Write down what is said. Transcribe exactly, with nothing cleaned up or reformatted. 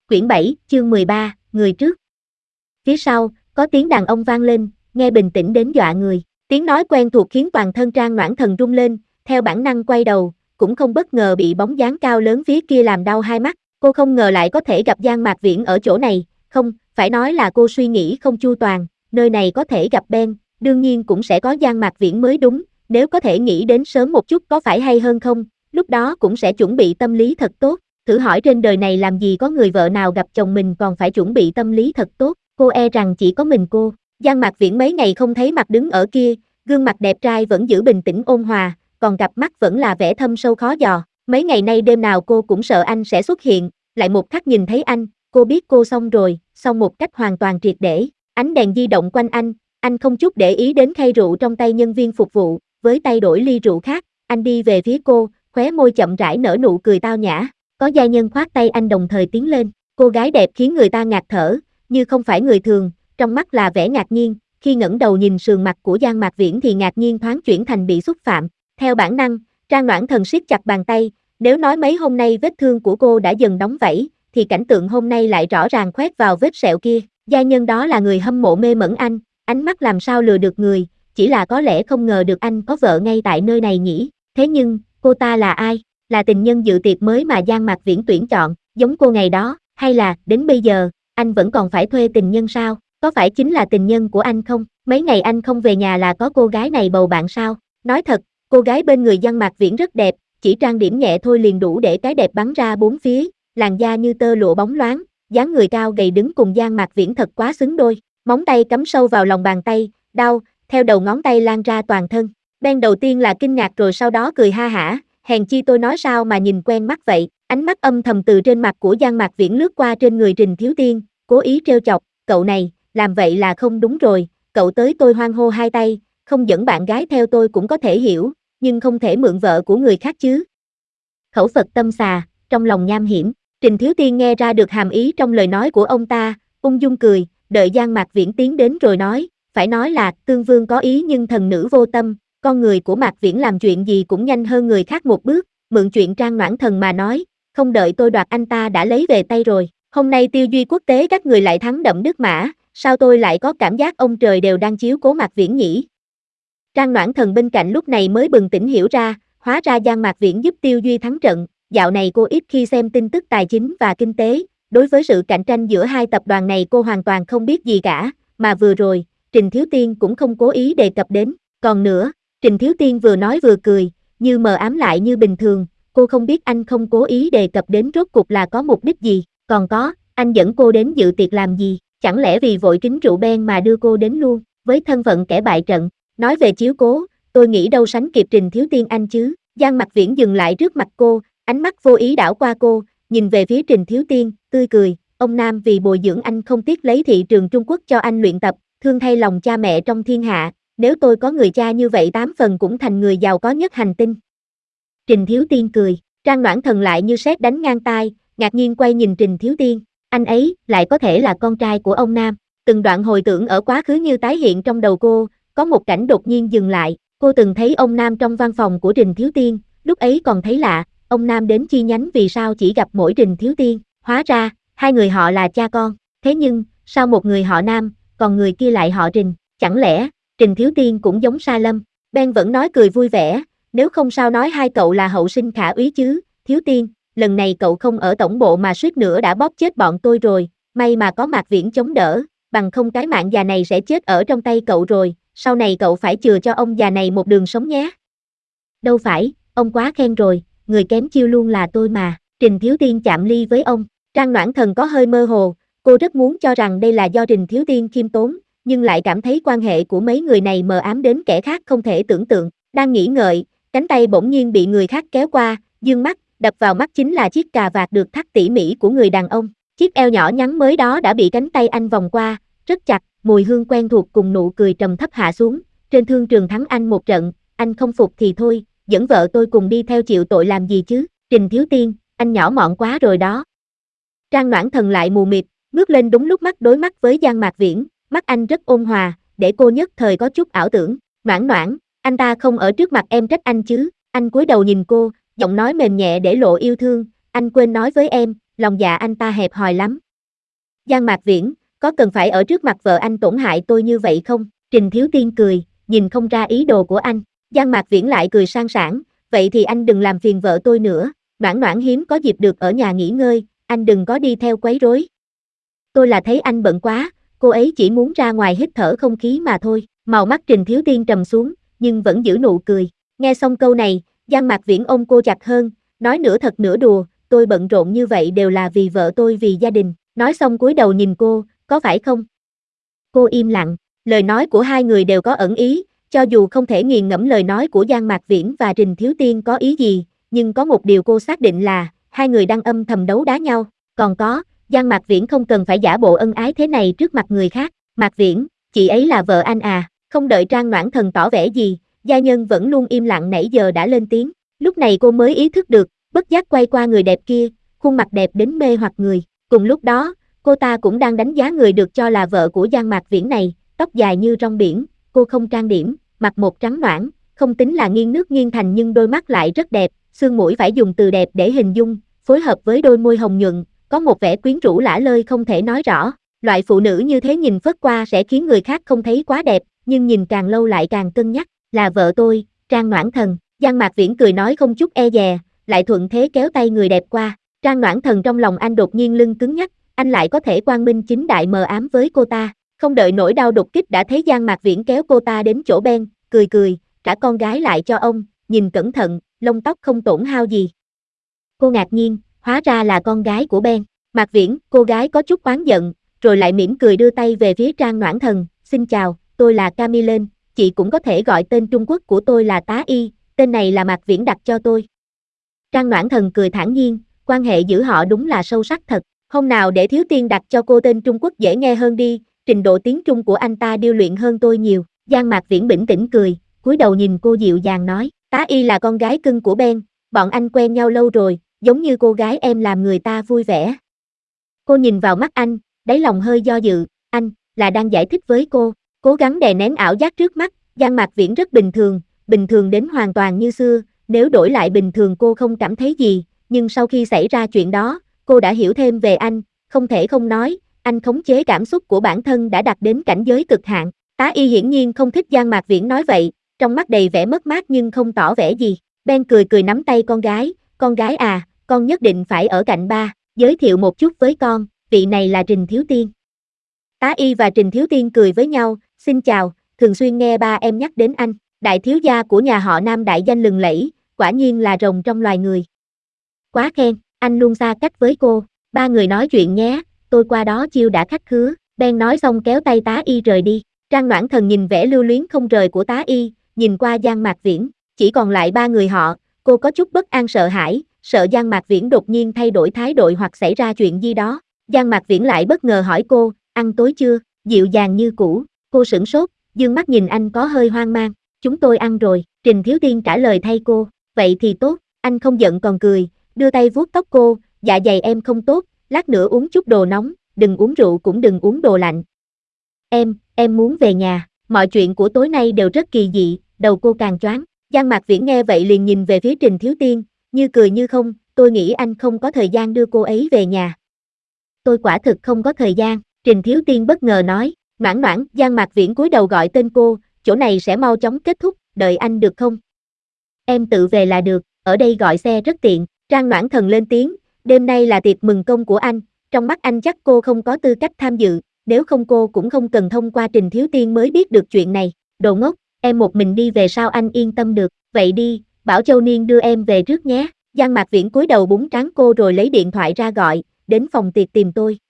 Quyển bảy, chương mười ba, người trước. Phía sau, có tiếng đàn ông vang lên, nghe bình tĩnh đến dọa người. Tiếng nói quen thuộc khiến toàn thân Trang Noãn Thần rung lên, theo bản năng quay đầu, cũng không bất ngờ bị bóng dáng cao lớn phía kia làm đau hai mắt. Cô không ngờ lại có thể gặp Giang Mạc Viễn ở chỗ này, không, phải nói là cô suy nghĩ không chu toàn, nơi này có thể gặp Ben, đương nhiên cũng sẽ có Giang Mạc Viễn mới đúng, nếu có thể nghĩ đến sớm một chút có phải hay hơn không, lúc đó cũng sẽ chuẩn bị tâm lý thật tốt. Thử hỏi trên đời này làm gì có người vợ nào gặp chồng mình còn phải chuẩn bị tâm lý thật tốt, cô e rằng chỉ có mình cô. Giang Mạc Viễn mấy ngày không thấy mặt đứng ở kia, gương mặt đẹp trai vẫn giữ bình tĩnh ôn hòa, còn cặp mắt vẫn là vẻ thâm sâu khó dò. Mấy ngày nay đêm nào cô cũng sợ anh sẽ xuất hiện, lại một khắc nhìn thấy anh, cô biết cô xong rồi, xong một cách hoàn toàn triệt để. Ánh đèn di động quanh anh, anh không chút để ý đến khay rượu trong tay nhân viên phục vụ, với tay đổi ly rượu khác, anh đi về phía cô, khóe môi chậm rãi nở nụ cười tao nhã. Có giai nhân khoác tay anh đồng thời tiến lên, cô gái đẹp khiến người ta ngạt thở, như không phải người thường, trong mắt là vẻ ngạc nhiên, khi ngẩng đầu nhìn sườn mặt của Giang Mạc Viễn thì ngạc nhiên thoáng chuyển thành bị xúc phạm. Theo bản năng, Trang Noãn Thần siết chặt bàn tay, nếu nói mấy hôm nay vết thương của cô đã dần đóng vảy, thì cảnh tượng hôm nay lại rõ ràng khoét vào vết sẹo kia. Giai nhân đó là người hâm mộ mê mẩn anh, ánh mắt làm sao lừa được người, chỉ là có lẽ không ngờ được anh có vợ ngay tại nơi này nhỉ. Thế nhưng, cô ta là ai? Là tình nhân dự tiệc mới mà Giang Mạc Viễn tuyển chọn, giống cô ngày đó, hay là, đến bây giờ, anh vẫn còn phải thuê tình nhân sao? Có phải chính là tình nhân của anh không? Mấy ngày anh không về nhà là có cô gái này bầu bạn sao? Nói thật, cô gái bên người Giang Mạc Viễn rất đẹp, chỉ trang điểm nhẹ thôi liền đủ để cái đẹp bắn ra bốn phía, làn da như tơ lụa bóng loáng, dáng người cao gầy đứng cùng Giang Mạc Viễn thật quá xứng đôi. Móng tay cắm sâu vào lòng bàn tay, đau, theo đầu ngón tay lan ra toàn thân. Ben đầu tiên là kinh ngạc rồi sau đó cười ha hả, hèn chi tôi nói sao mà nhìn quen mắt vậy. Ánh mắt âm thầm từ trên mặt của Giang Mạc Viễn lướt qua trên người Trình Thiếu Tiên, cố ý trêu chọc, cậu này, làm vậy là không đúng rồi, cậu tới tôi hoan hô hai tay, không dẫn bạn gái theo tôi cũng có thể hiểu, nhưng không thể mượn vợ của người khác chứ. Khẩu Phật tâm xà, trong lòng nham hiểm, Trình Thiếu Tiên nghe ra được hàm ý trong lời nói của ông ta, ung dung cười, đợi Giang Mạc Viễn tiến đến rồi nói, phải nói là tương vương có ý nhưng thần nữ vô tâm, con người của Mạc Viễn làm chuyện gì cũng nhanh hơn người khác một bước, mượn chuyện Trang Noãn Thần mà nói, không đợi tôi đoạt anh ta đã lấy về tay rồi, hôm nay tiêu duy quốc tế các người lại thắng đậm nước Mã, sao tôi lại có cảm giác ông trời đều đang chiếu cố Mạc Viễn nhỉ? Trang Noãn Thần bên cạnh lúc này mới bừng tỉnh hiểu ra, hóa ra Giang Mạc Viễn giúp tiêu duy thắng trận, dạo này cô ít khi xem tin tức tài chính và kinh tế, đối với sự cạnh tranh giữa hai tập đoàn này cô hoàn toàn không biết gì cả, mà vừa rồi, Trình Thiếu Tiên cũng không cố ý đề cập đến, còn nữa, Trình Thiếu Tiên vừa nói vừa cười, như mờ ám lại như bình thường, cô không biết anh không cố ý đề cập đến rốt cuộc là có mục đích gì, còn có, anh dẫn cô đến dự tiệc làm gì, chẳng lẽ vì vội kính rượu Ben mà đưa cô đến luôn, với thân phận kẻ bại trận, nói về chiếu cố, tôi nghĩ đâu sánh kịp Trình Thiếu Tiên anh chứ. Giang Mạc Viễn dừng lại trước mặt cô, ánh mắt vô ý đảo qua cô, nhìn về phía Trình Thiếu Tiên, tươi cười, ông Nam vì bồi dưỡng anh không tiếc lấy thị trường Trung Quốc cho anh luyện tập, thương thay lòng cha mẹ trong thiên hạ, nếu tôi có người cha như vậy tám phần cũng thành người giàu có nhất hành tinh. Trình Thiếu Tiên cười, Trang Noãn Thần lại như sét đánh ngang tai, ngạc nhiên quay nhìn Trình Thiếu Tiên, anh ấy lại có thể là con trai của ông Nam. Từng đoạn hồi tưởng ở quá khứ như tái hiện trong đầu cô, có một cảnh đột nhiên dừng lại, cô từng thấy ông Nam trong văn phòng của Trình Thiếu Tiên, lúc ấy còn thấy lạ, ông Nam đến chi nhánh vì sao chỉ gặp mỗi Trình Thiếu Tiên, hóa ra, hai người họ là cha con, thế nhưng, sao một người họ Nam, còn người kia lại họ Trình, chẳng lẽ, Trình Thiếu Tiên cũng giống Sa Lâm. Ben vẫn nói cười vui vẻ, nếu không sao nói hai cậu là hậu sinh khả úy chứ, Thiếu Tiên, lần này cậu không ở tổng bộ mà suýt nữa đã bóp chết bọn tôi rồi, may mà có Mạc Viễn chống đỡ, bằng không cái mạng già này sẽ chết ở trong tay cậu rồi, sau này cậu phải chừa cho ông già này một đường sống nhé. Đâu phải, ông quá khen rồi, người kém chiêu luôn là tôi mà, Trình Thiếu Tiên chạm ly với ông, Trang Noãn Thần có hơi mơ hồ, cô rất muốn cho rằng đây là do Trình Thiếu Tiên khiêm tốn, nhưng lại cảm thấy quan hệ của mấy người này mờ ám đến kẻ khác không thể tưởng tượng, đang nghĩ ngợi, cánh tay bỗng nhiên bị người khác kéo qua, dương mắt, đập vào mắt chính là chiếc cà vạt được thắt tỉ mỉ của người đàn ông, chiếc eo nhỏ nhắn mới đó đã bị cánh tay anh vòng qua, rất chặt, mùi hương quen thuộc cùng nụ cười trầm thấp hạ xuống, trên thương trường thắng anh một trận, anh không phục thì thôi, dẫn vợ tôi cùng đi theo chịu tội làm gì chứ, Trình Thiếu Tiên, anh nhỏ mọn quá rồi đó. Trang Noãn Thần lại mù mịt, ngước lên đúng lúc mắt đối mắt với Giang Mạc Viễn, mắt anh rất ôn hòa, để cô nhất thời có chút ảo tưởng, Noãn Noãn, anh ta không ở trước mặt em trách anh chứ, anh cúi đầu nhìn cô, giọng nói mềm nhẹ để lộ yêu thương, anh quên nói với em, lòng dạ anh ta hẹp hòi lắm. Giang Mạc Viễn, có cần phải ở trước mặt vợ anh tổn hại tôi như vậy không? Trình Thiếu Tiên cười, nhìn không ra ý đồ của anh. Giang Mạc Viễn lại cười sang sảng, vậy thì anh đừng làm phiền vợ tôi nữa, Noãn Noãn hiếm có dịp được ở nhà nghỉ ngơi, anh đừng có đi theo quấy rối. Tôi là thấy anh bận quá, cô ấy chỉ muốn ra ngoài hít thở không khí mà thôi. Màu mắt Trình Thiếu Tiên trầm xuống, nhưng vẫn giữ nụ cười. Nghe xong câu này, Giang Mạc Viễn ôm cô chặt hơn, nói nửa thật nửa đùa, tôi bận rộn như vậy đều là vì vợ tôi, vì gia đình. Nói xong cúi đầu nhìn cô, có phải không? Cô im lặng, lời nói của hai người đều có ẩn ý, cho dù không thể nghiền ngẫm lời nói của Giang Mạc Viễn và Trình Thiếu Tiên có ý gì, nhưng có một điều cô xác định là, hai người đang âm thầm đấu đá nhau. Còn có, Giang Mạc Viễn không cần phải giả bộ ân ái thế này trước mặt người khác. Mạc Viễn, chị ấy là vợ anh à? Không đợi Trang Noãn Thần tỏ vẻ gì, gia nhân vẫn luôn im lặng nãy giờ đã lên tiếng. Lúc này cô mới ý thức được, bất giác quay qua người đẹp kia, khuôn mặt đẹp đến mê hoặc người. Cùng lúc đó, cô ta cũng đang đánh giá người được cho là vợ của Giang Mạc Viễn này, tóc dài như rong biển, cô không trang điểm, mặt một trắng nõn, không tính là nghiêng nước nghiêng thành nhưng đôi mắt lại rất đẹp, xương mũi phải dùng từ đẹp để hình dung, phối hợp với đôi môi hồng nhuận, có một vẻ quyến rũ lả lơi không thể nói rõ. Loại phụ nữ như thế nhìn phớt qua sẽ khiến người khác không thấy quá đẹp, nhưng nhìn càng lâu lại càng cân nhắc, là vợ tôi, Trang Noãn Thần. Giang Mạc Viễn cười nói không chút e dè, lại thuận thế kéo tay người đẹp qua. Trang Noãn Thần trong lòng anh đột nhiên lưng cứng nhắc, anh lại có thể quang minh chính đại mờ ám với cô ta. Không đợi nỗi đau đột kích đã thấy Giang Mạc Viễn kéo cô ta đến chỗ Ben, cười cười, trả con gái lại cho ông, nhìn cẩn thận, lông tóc không tổn hao gì. Cô ngạc nhiên, hóa ra là con gái của Ben. Mạc Viễn, cô gái có chút oán giận, rồi lại mỉm cười đưa tay về phía Trang Noãn Thần, xin chào, tôi là Camille, chị cũng có thể gọi tên Trung Quốc của tôi là Tá Y, tên này là Mạc Viễn đặt cho tôi. Trang Noãn Thần cười thản nhiên, quan hệ giữa họ đúng là sâu sắc thật, hôm nào để Thiếu Tiên đặt cho cô tên Trung Quốc dễ nghe hơn đi, trình độ tiếng Trung của anh ta điêu luyện hơn tôi nhiều. Giang Mạc Viễn bình tĩnh cười, cúi đầu nhìn cô dịu dàng nói, Tá Y là con gái cưng của Ben, bọn anh quen nhau lâu rồi, giống như cô gái em làm người ta vui vẻ. Cô nhìn vào mắt anh, đáy lòng hơi do dự, anh, là đang giải thích với cô, cố gắng đè nén ảo giác trước mắt, Giang Mạc Viễn rất bình thường, bình thường đến hoàn toàn như xưa, nếu đổi lại bình thường cô không cảm thấy gì, nhưng sau khi xảy ra chuyện đó, cô đã hiểu thêm về anh, không thể không nói, anh khống chế cảm xúc của bản thân đã đạt đến cảnh giới cực hạn. Tá Y hiển nhiên không thích Giang Mạc Viễn nói vậy, trong mắt đầy vẻ mất mát nhưng không tỏ vẻ gì. Ben cười cười nắm tay con gái, con gái à, con nhất định phải ở cạnh ba, giới thiệu một chút với con, vị này là Trình Thiếu Tiên. Tá Y và Trình Thiếu Tiên cười với nhau, xin chào, thường xuyên nghe ba em nhắc đến anh, đại thiếu gia của nhà họ Nam đại danh lừng lẫy, quả nhiên là rồng trong loài người. Quá khen, anh luôn xa cách với cô, ba người nói chuyện nhé, tôi qua đó chiêu đã khách khứa. Ben nói xong kéo tay Tá Y rời đi. Trang Noãn Thần nhìn vẻ lưu luyến không rời của Tá Y, nhìn qua Giang Mạc Viễn, chỉ còn lại ba người họ, cô có chút bất an sợ hãi, sợ Giang Mạc Viễn đột nhiên thay đổi thái độ hoặc xảy ra chuyện gì đó. Giang Mạc Viễn lại bất ngờ hỏi cô, ăn tối chưa, dịu dàng như cũ, cô sửng sốt, dương mắt nhìn anh có hơi hoang mang, chúng tôi ăn rồi, Trình Thiếu Tiên trả lời thay cô, vậy thì tốt, anh không giận còn cười, đưa tay vuốt tóc cô, dạ dày em không tốt, lát nữa uống chút đồ nóng, đừng uống rượu cũng đừng uống đồ lạnh. Em, em muốn về nhà, mọi chuyện của tối nay đều rất kỳ dị, đầu cô càng choáng. Giang Mạc Viễn nghe vậy liền nhìn về phía Trình Thiếu Tiên, như cười như không, tôi nghĩ anh không có thời gian đưa cô ấy về nhà. Tôi quả thực không có thời gian, Trình Thiếu Tiên bất ngờ nói, Noãn Noãn, Giang Mạc Viễn cúi đầu gọi tên cô, chỗ này sẽ mau chóng kết thúc, đợi anh được không? Em tự về là được, ở đây gọi xe rất tiện. Trang Noãn Thần lên tiếng, đêm nay là tiệc mừng công của anh, trong mắt anh chắc cô không có tư cách tham dự, nếu không cô cũng không cần thông qua Trình Thiếu Tiên mới biết được chuyện này. Đồ ngốc, em một mình đi về sao anh yên tâm được, vậy đi, bảo Châu Niên đưa em về trước nhé. Giang Mạc Viễn cúi đầu búng trán cô rồi lấy điện thoại ra gọi, đến phòng tiệc tìm tôi.